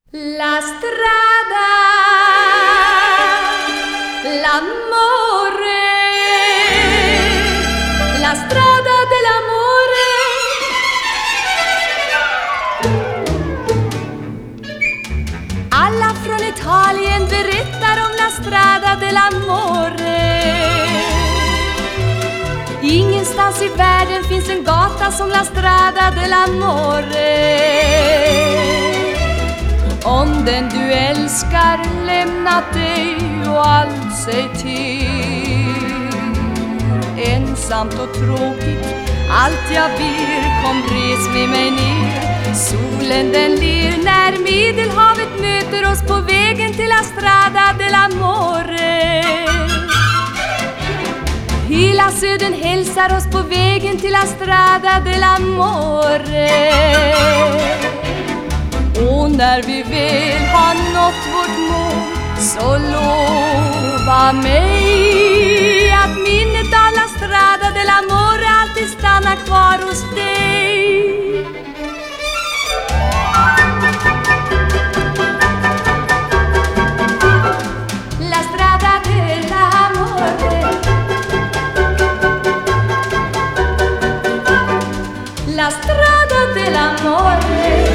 La strada, l'amore, la strada dell'amore. Alla från Italien berättar om la strada dell'amore. Ingenstans i världen finns en gata som la strada dell'amore. Om den du älskar lämnat dig och allt sig till, ensamt och tråkigt, allt jag ber, kom res med mig ner. Solen den ler när Medelhavet möter oss på vägen till la strada dell'amore. Hela södern hälsar oss på vägen till la strada dell'amore. Och när vi väl har nått vårt mål, så lova mig att minnet av la strada dell'amore alltid stannar kvar hos dig. La strada dell'amore, la strada dell'amore.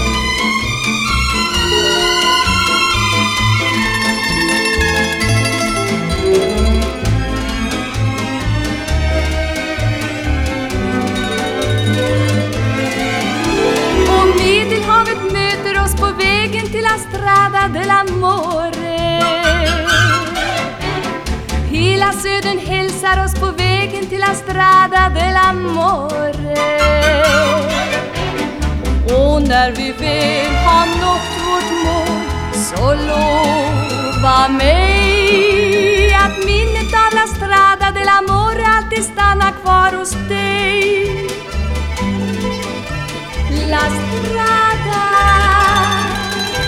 Medelhavet möter oss på vägen till la strada dell'amore. Hela södern hälsar oss på vägen till la strada dell'amore. Och när vi väl har nått vårt mål, så lova mig att minnet av la strada dell'amore alltid stannar kvar hos dig. La strada,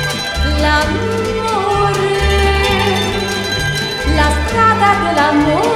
l'amore, la strada dell'amore.